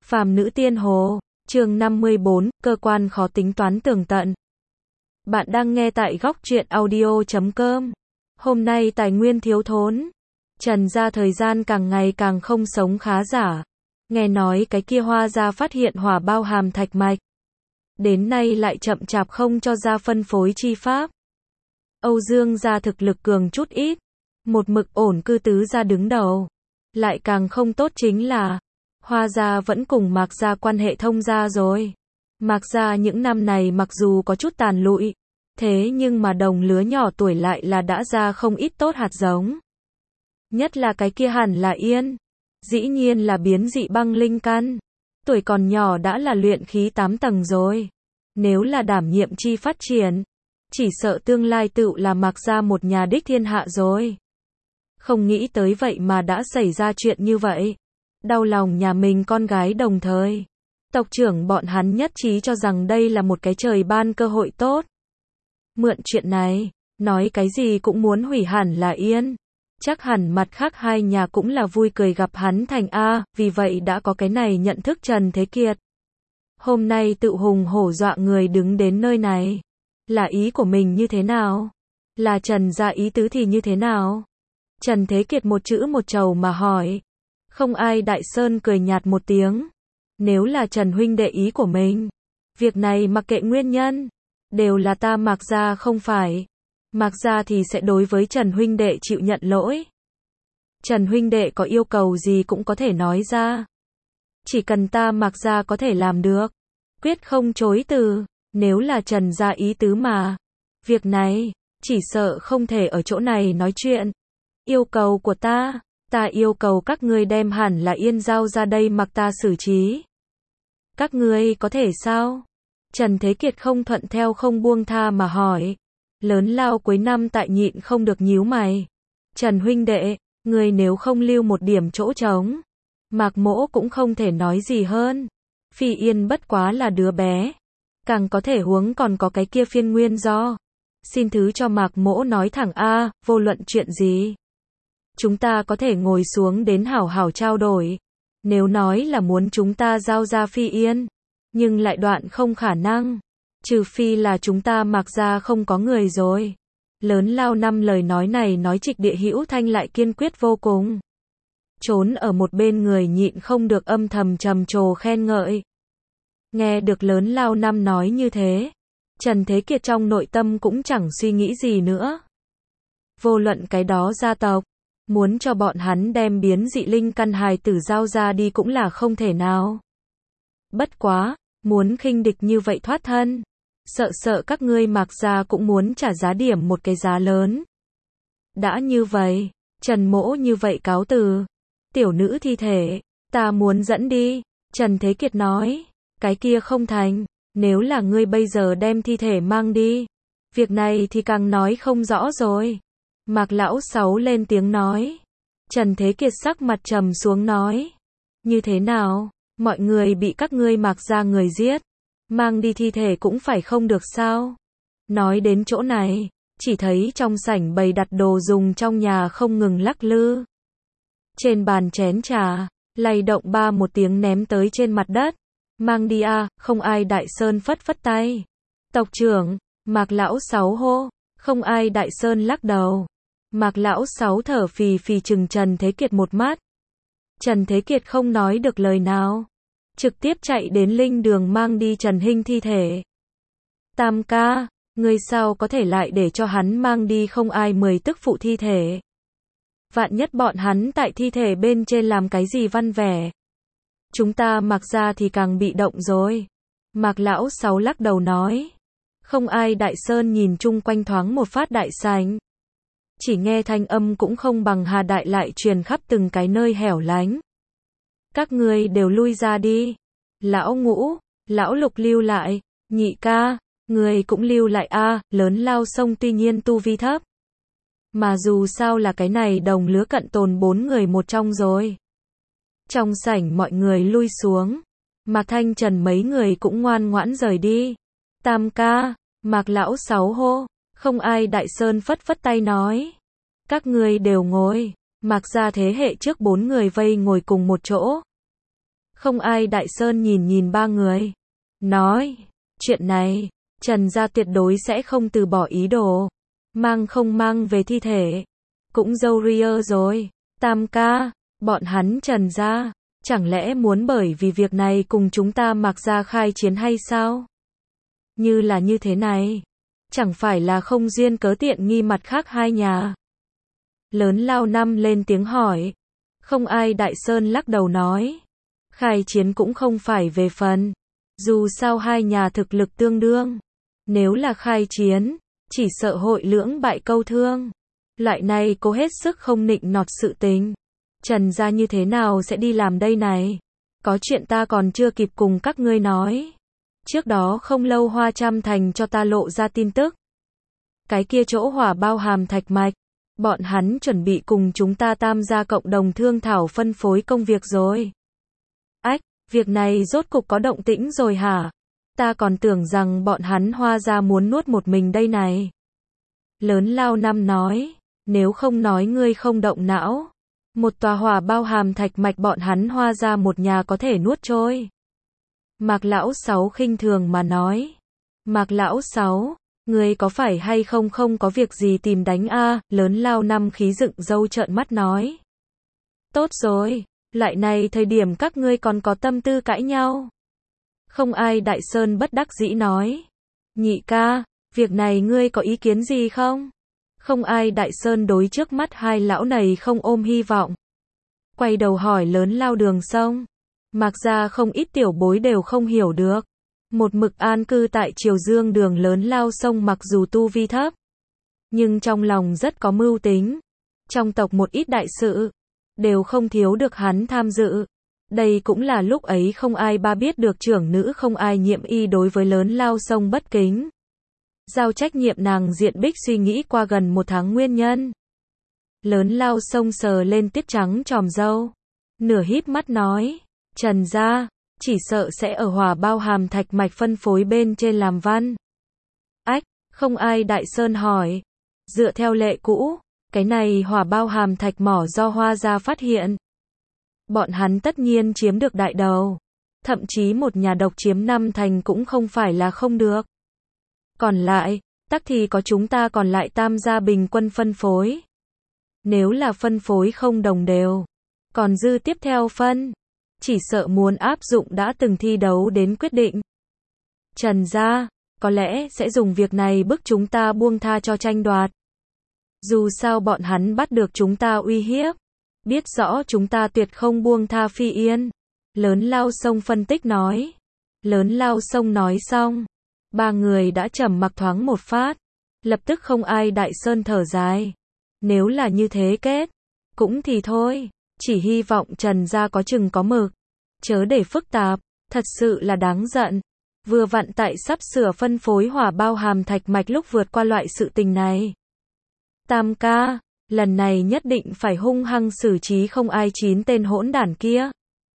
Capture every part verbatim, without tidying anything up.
Phàm nữ tiên hồ, chương năm mươi bốn, cơ quan khó tính toán tường tận. Bạn đang nghe tại góc truyện audio chấm com. Hôm nay tài nguyên thiếu thốn. Trần gia thời gian càng ngày càng không sống khá giả. Nghe nói cái kia Hoa gia phát hiện hỏa bao hàm thạch mạch. Đến nay lại chậm chạp không cho ra phân phối chi pháp. Âu Dương gia thực lực cường chút ít. Một mực ổn cư tứ gia đứng đầu. Lại càng không tốt chính là Hoa gia vẫn cùng Mạc gia quan hệ thông gia rồi. Mạc gia những năm này mặc dù có chút tàn lụi, thế nhưng mà đồng lứa nhỏ tuổi lại là đã ra không ít tốt hạt giống. Nhất là cái kia hẳn là Yên. Dĩ nhiên là biến dị băng linh căn. Tuổi còn nhỏ đã là luyện khí tám tầng rồi. Nếu là đảm nhiệm chi phát triển, chỉ sợ tương lai tựu là Mạc gia một nhà đích thiên hạ rồi. Không nghĩ tới vậy mà đã xảy ra chuyện như vậy. Đau lòng nhà mình con gái đồng thời. Tộc trưởng bọn hắn nhất trí cho rằng đây là một cái trời ban cơ hội tốt. Mượn chuyện này, nói cái gì cũng muốn hủy hẳn là Yên. Chắc hẳn mặt khác hai nhà cũng là vui cười gặp hắn thành A, vì vậy đã có cái này nhận thức Trần Thế Kiệt. Hôm nay tự hùng hổ dọa người đứng đến nơi này. Là ý của mình như thế nào? Là Trần gia ý tứ thì như thế nào? Trần Thế Kiệt một chữ một chầu mà hỏi. Không ai Đại Sơn cười nhạt một tiếng. Nếu là Trần huynh đệ ý của mình, việc này mặc kệ nguyên nhân, đều là ta Mạc gia không phải. Mạc gia thì sẽ đối với Trần huynh đệ chịu nhận lỗi. Trần huynh đệ có yêu cầu gì cũng có thể nói ra. Chỉ cần ta Mạc gia có thể làm được, quyết không chối từ. Nếu là Trần gia ý tứ mà, việc này, chỉ sợ không thể ở chỗ này nói chuyện. Yêu cầu của ta, ta yêu cầu các ngươi đem hẳn là Yên giao ra đây mặc ta xử trí. Các ngươi có thể sao? Trần Thế Kiệt không thuận theo không buông tha mà hỏi. Lớn lao cuối năm tại nhịn không được nhíu mày. Trần huynh đệ, ngươi nếu không lưu một điểm chỗ trống, Mạc Mỗ cũng không thể nói gì hơn. Phi Yên bất quá là đứa bé, càng có thể huống còn có cái kia phiên nguyên do. Xin thứ cho Mạc Mỗ nói thẳng a, vô luận chuyện gì, chúng ta có thể ngồi xuống đến hảo hảo trao đổi. Nếu nói là muốn chúng ta giao ra Phi Yên, nhưng lại đoạn không khả năng. Trừ phi là chúng ta Mạc gia không có người rồi. Lớn lao năm lời nói này nói trịch địa hữu thanh lại kiên quyết vô cùng. Trốn ở một bên người nhịn không được âm thầm trầm trồ khen ngợi. Nghe được lớn lao năm nói như thế, Trần Thế Kiệt trong nội tâm cũng chẳng suy nghĩ gì nữa. Vô luận cái đó gia tộc, muốn cho bọn hắn đem biến dị linh căn hài tử giao ra đi cũng là không thể nào. Bất quá, muốn khinh địch như vậy thoát thân, sợ sợ các ngươi Mạc gia cũng muốn trả giá điểm một cái giá lớn. Đã như vậy, Trần Mỗ như vậy cáo từ. Tiểu nữ thi thể, ta muốn dẫn đi. Trần Thế Kiệt nói, cái kia không thành, nếu là ngươi bây giờ đem thi thể mang đi, việc này thì càng nói không rõ rồi. Mạc lão sáu lên tiếng nói. Trần Thế Kiệt sắc mặt trầm xuống nói, như thế nào, mọi người bị các ngươi Mạc gia người giết, mang đi thi thể cũng phải không được sao? Nói đến chỗ này, chỉ thấy trong sảnh bày đặt đồ dùng trong nhà không ngừng lắc lư. Trên bàn chén trà, lay động ba một tiếng ném tới trên mặt đất. Mang đi a, không ai Đại Sơn phất phất tay. Tộc trưởng, Mạc lão sáu hô. Không ai Đại Sơn lắc đầu. Mạc lão sáu thở phì phì chừng Trần Thế Kiệt một mắt. Trần Thế Kiệt không nói được lời nào, trực tiếp chạy đến linh đường mang đi Trần Hinh thi thể. Tam ca, ngươi sao có thể lại để cho hắn mang đi không ai mười tức phụ thi thể? Vạn nhất bọn hắn tại thi thể bên trên làm cái gì văn vẻ, chúng ta Mạc gia thì càng bị động rồi. Mạc lão sáu lắc đầu nói. Không ai Đại Sơn nhìn chung quanh thoáng một phát đại sảnh. Chỉ nghe thanh âm cũng không bằng Hà Đại lại truyền khắp từng cái nơi hẻo lánh. Các ngươi đều lui ra đi. Lão Ngũ, lão Lục lưu lại. Nhị ca, người cũng lưu lại a. Lớn lao sông tuy nhiên tu vi thấp, mà dù sao là cái này đồng lứa cận tồn bốn người một trong rồi. Trong sảnh mọi người lui xuống. Mạc Thanh Trần mấy người cũng ngoan ngoãn rời đi. Tam ca, Mạc lão sáu hô. Không ai Đại Sơn phất phất tay nói. Các ngươi đều ngồi. Mạc gia thế hệ trước bốn người vây ngồi cùng một chỗ. Không Ai Đại Sơn nhìn nhìn ba người. Nói, chuyện này, Trần gia tuyệt đối sẽ không từ bỏ ý đồ. Mang không mang về thi thể. Cũng dâu ria rồi. Tam ca, bọn hắn Trần gia, chẳng lẽ muốn bởi vì việc này cùng chúng ta Mạc gia khai chiến hay sao? Như là như thế này. Chẳng phải là không duyên cớ tiện nghi mặt khác hai nhà. Lớn Lao Năm lên tiếng hỏi. Không Ai Đại Sơn lắc đầu nói. Khai chiến cũng không phải về phần. Dù sao hai nhà thực lực tương đương. Nếu là khai chiến, chỉ sợ hội lưỡng bại câu thương. Loại này cố hết sức không nịnh nọt sự tình. Trần gia như thế nào sẽ đi làm đây này? Có chuyện ta còn chưa kịp cùng các ngươi nói. Trước đó không lâu Hoa Trăm Thành cho ta lộ ra tin tức. Cái kia chỗ hỏa bao hàm thạch mạch. Bọn hắn chuẩn bị cùng chúng ta Tam gia cộng đồng thương thảo phân phối công việc rồi. Ách, việc này rốt cục có động tĩnh rồi hả? Ta còn tưởng rằng bọn hắn Hoa gia muốn nuốt một mình đây này. Lớn Lao Năm nói, nếu không nói ngươi không động não. Một tòa hỏa bao hàm thạch mạch bọn hắn Hoa gia một nhà có thể nuốt trôi. Mạc Lão Sáu khinh thường mà nói. Mạc Lão Sáu, ngươi có phải hay không không có việc gì tìm đánh a? Lớn Lao Năm khí dựng râu trợn mắt nói. Tốt rồi, loại này thời điểm các ngươi còn có tâm tư cãi nhau. Không Ai Đại Sơn bất đắc dĩ nói. Nhị ca, việc này ngươi có ý kiến gì không? Không Ai Đại Sơn đối trước mắt hai lão này không ôm hy vọng. Quay đầu hỏi Lớn Lao Đường Sông. Mạc gia không ít tiểu bối đều không hiểu được. Một mực an cư tại Triều Dương Đường Lớn Lao Sông mặc dù tu vi thấp, nhưng trong lòng rất có mưu tính. Trong tộc một ít đại sự, đều không thiếu được hắn tham dự. Đây cũng là lúc ấy Không Ai Ba biết được trưởng nữ Không Ai Nhiệm Y đối với Lớn Lao Sông bất kính. Giao trách nhiệm nàng Diện Bích suy nghĩ qua gần một tháng nguyên nhân. Lớn Lao Sông sờ lên tiết trắng tròm râu. Nửa híp mắt nói. Trần gia, chỉ sợ sẽ ở hỏa bao hàm thạch mạch phân phối bên trên làm văn. Ách, Không Ai Đại Sơn hỏi. Dựa theo lệ cũ, cái này hỏa bao hàm thạch mỏ do Hoa gia phát hiện. Bọn hắn tất nhiên chiếm được đại đầu. Thậm chí một nhà độc chiếm năm thành cũng không phải là không được. Còn lại, tắc thì có chúng ta còn lại Tam gia bình quân phân phối. Nếu là phân phối không đồng đều, còn dư tiếp theo phân, chỉ sợ muốn áp dụng đã từng thi đấu đến quyết định. Trần gia, có lẽ sẽ dùng việc này bức chúng ta buông tha cho tranh đoạt. Dù sao bọn hắn bắt được chúng ta uy hiếp, biết rõ chúng ta tuyệt không buông tha Phi Yên. Lớn Lao Sông phân tích nói. Lớn Lao Sông nói xong, ba người đã trầm mặc thoáng một phát. Lập tức Không Ai Đại Sơn thở dài. Nếu là như thế kết, cũng thì thôi. Chỉ hy vọng Trần gia có chừng có mực. Chớ để phức tạp, thật sự là đáng giận. Vừa vặn tại sắp sửa phân phối hỏa bao hàm thạch mạch lúc vượt qua loại sự tình này. Tam ca, lần này nhất định phải hung hăng xử trí Không Ai chín tên hỗn đản kia.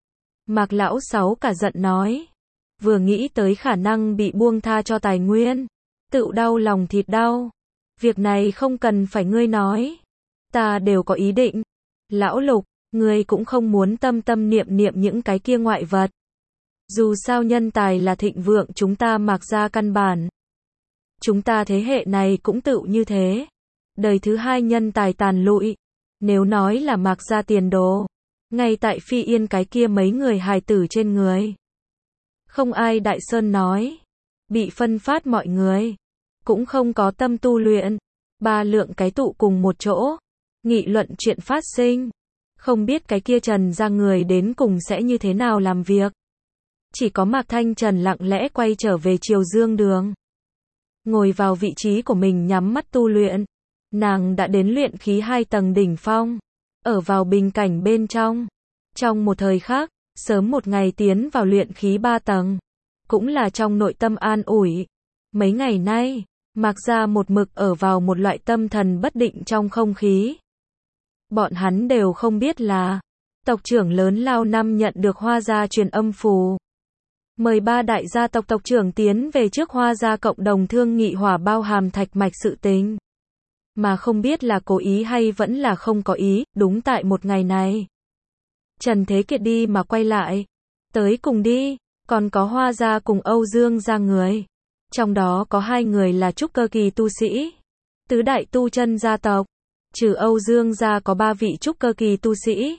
Mạc Lão Sáu cả giận nói. Vừa nghĩ tới khả năng bị buông tha cho tài nguyên, tự đau lòng thịt đau. Việc này không cần phải ngươi nói. Ta đều có ý định. Lão Lục, ngươi cũng không muốn tâm tâm niệm niệm những cái kia ngoại vật. Dù sao nhân tài là thịnh vượng chúng ta Mạc gia căn bản. Chúng ta thế hệ này cũng tự như thế. Đời thứ hai nhân tài tàn lụi. Nếu nói là Mạc gia tiền đồ, ngay tại Phi Yên cái kia mấy người hài tử trên người. Không Ai Đại Sơn nói. Bị phân phát mọi người, cũng không có tâm tu luyện. Ba lượng cái tụ cùng một chỗ, nghị luận chuyện phát sinh. Không biết cái kia Trần gia người đến cùng sẽ như thế nào làm việc. Chỉ có Mạc Thanh Trần lặng lẽ quay trở về Triều Dương Đường. Ngồi vào vị trí của mình nhắm mắt tu luyện. Nàng đã đến luyện khí hai tầng đỉnh phong. Ở vào bình cảnh bên trong. Trong một thời khắc, sớm một ngày tiến vào luyện khí ba tầng. Cũng là trong nội tâm an ủi. Mấy ngày nay, Mạc gia một mực ở vào một loại tâm thần bất định trong không khí. Bọn hắn đều không biết là tộc trưởng Lớn Lao Năm nhận được Hoa gia truyền âm phù. Mời ba đại gia tộc tộc trưởng tiến về trước Hoa gia cộng đồng thương nghị hỏa bao hàm thạch mạch sự tình. Mà không biết là cố ý hay vẫn là không có ý, đúng tại một ngày này. Trần Thế Kiệt đi mà quay lại. Tới cùng đi, còn có Hoa gia cùng Âu Dương gia người. Trong đó có hai người là trúc cơ kỳ tu sĩ. Tứ đại tu chân gia tộc. Trừ Âu Dương gia có ba vị trúc cơ kỳ tu sĩ.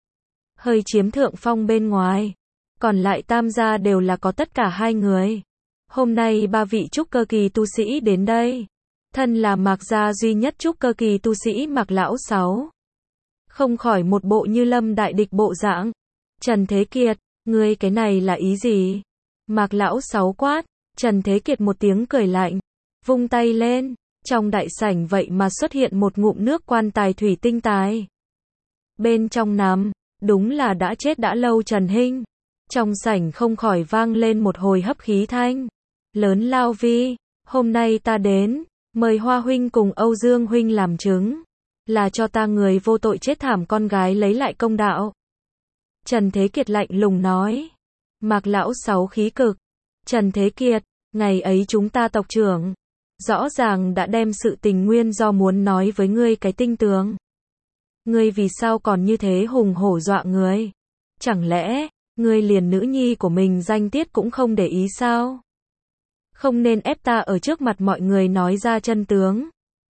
Hơi chiếm thượng phong bên ngoài. Còn lại tam gia đều là có tất cả hai người. Hôm nay ba vị trúc cơ kỳ tu sĩ đến đây. Thân là Mạc gia duy nhất trúc cơ kỳ tu sĩ Mạc lão sáu. Không khỏi một bộ như lâm đại địch bộ dạng. Trần Thế Kiệt, ngươi cái này là ý gì? Mạc lão sáu quát. Trần Thế Kiệt một tiếng cười lạnh. Vung tay lên. Trong đại sảnh vậy mà xuất hiện một ngụm nước quan tài thủy tinh tài. Bên trong nằm, đúng là đã chết đã lâu Trần Hinh. Trong sảnh không khỏi vang lên một hồi hấp khí thanh. Lớn lao vi, hôm nay ta đến, mời Hoa huynh cùng Âu Dương huynh làm chứng. Là cho ta người vô tội chết thảm con gái lấy lại công đạo. Trần Thế Kiệt lạnh lùng nói. Mạc lão sáu khí cực. Trần Thế Kiệt, ngày ấy chúng ta tộc trưởng. Rõ ràng đã đem sự tình nguyên do muốn nói với ngươi cái tinh tường. Ngươi vì sao còn như thế hùng hổ dọa người? Chẳng lẽ, ngươi liền nữ nhi của mình danh tiết cũng không để ý sao? Không nên ép ta ở trước mặt mọi người nói ra chân tướng.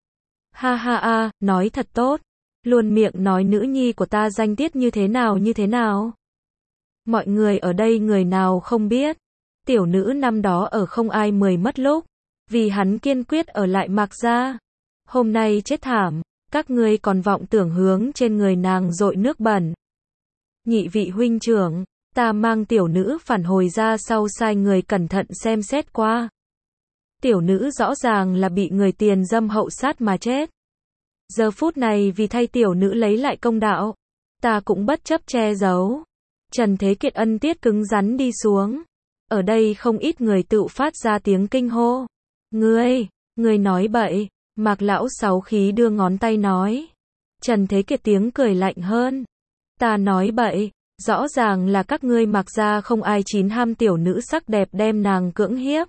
Ha ha ha, nói thật tốt. Luôn miệng nói nữ nhi của ta danh tiết như thế nào như thế nào. Mọi người ở đây người nào không biết. Tiểu nữ năm đó ở không ai mười mất lúc. Vì hắn kiên quyết ở lại Mạc gia. Hôm nay chết thảm. Các ngươi còn vọng tưởng hướng trên người nàng dội nước bẩn. Nhị vị huynh trưởng, ta mang tiểu nữ phản hồi ra sau sai người cẩn thận xem xét qua. Tiểu nữ rõ ràng là bị người tiền dâm hậu sát mà chết. Giờ phút này vì thay tiểu nữ lấy lại công đạo, ta cũng bất chấp che giấu. Trần Thế Kiệt ân tiết cứng rắn đi xuống. Ở đây không ít người tự phát ra tiếng kinh hô. Ngươi, ngươi nói bậy. Mạc lão sáu khí đưa ngón tay nói. Trần Thế Kiệt tiếng cười lạnh hơn. Ta nói bậy, rõ ràng là các ngươi Mạc gia không ai chín ham tiểu nữ sắc đẹp đem nàng cưỡng hiếp.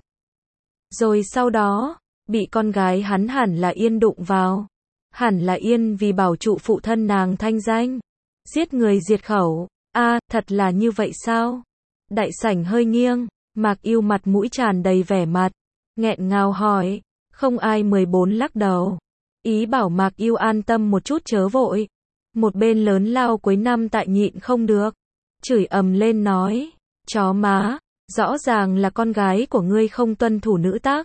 Rồi sau đó, bị con gái hắn hẳn là Yên đụng vào. Hẳn là Yên vì bảo trụ phụ thân nàng thanh danh. Giết người diệt khẩu. A, à, thật là như vậy sao? Đại sảnh hơi nghiêng, Mạc Yêu mặt mũi tràn đầy vẻ mặt. Nghẹn ngào hỏi. Không ai mười bốn lắc đầu. Ý bảo Mạc Yêu an tâm một chút chớ vội. Một bên lớn lao cuối năm tại nhịn không được. Chửi ầm lên nói. Chó má, rõ ràng là con gái của ngươi không tuân thủ nữ tác.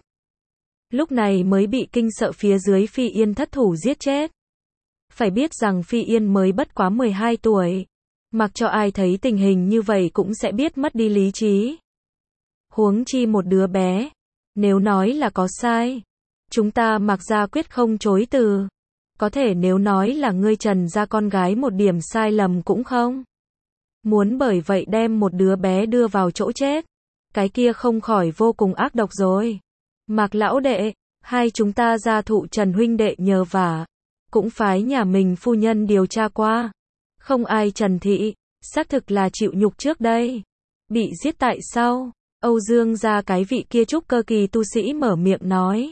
Lúc này mới bị kinh sợ phía dưới Phi Yên thất thủ giết chết. Phải biết rằng Phi Yên mới bất quá mười hai tuổi. Mặc cho ai thấy tình hình như vậy cũng sẽ biết mất đi lý trí. Huống chi một đứa bé. Nếu nói là có sai. Chúng ta Mạc gia quyết không chối từ. Có thể nếu nói là ngươi Trần gia con gái một điểm sai lầm cũng không. Muốn bởi vậy đem một đứa bé đưa vào chỗ chết. Cái kia không khỏi vô cùng ác độc rồi. Mạc lão đệ, hai chúng ta gia thụ Trần huynh đệ nhờ vả. Cũng phái nhà mình phu nhân điều tra qua. Không ai Trần thị, xác thực là chịu nhục trước đây. Bị giết tại sau. Âu Dương gia cái vị kia trúc cơ kỳ tu sĩ mở miệng nói.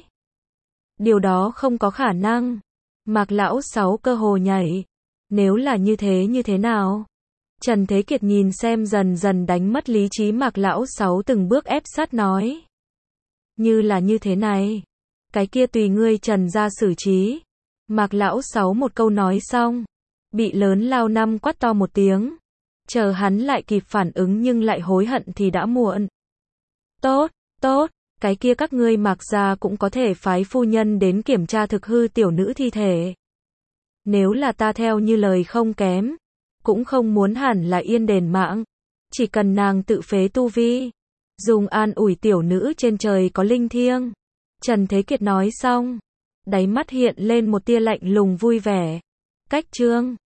Điều đó không có khả năng. Mạc lão sáu cơ hồ nhảy. Nếu là như thế như thế nào? Trần Thế Kiệt nhìn xem dần dần đánh mất lý trí Mạc lão sáu từng bước ép sát nói. Như là như thế này. Cái kia tùy ngươi Trần gia xử trí. Mạc lão sáu một câu nói xong. Bị lớn lao năm quát to một tiếng. Chờ hắn lại kịp phản ứng nhưng lại hối hận thì đã muộn. Tốt, tốt. Cái kia các ngươi Mạc gia cũng có thể phái phu nhân đến kiểm tra thực hư tiểu nữ thi thể. Nếu là ta theo như lời không kém, cũng không muốn hẳn là Yên đền mạng. Chỉ cần nàng tự phế tu vi, dùng an ủi tiểu nữ trên trời có linh thiêng. Trần Thế Kiệt nói xong, đáy mắt hiện lên một tia lạnh lùng vui vẻ. Cách chương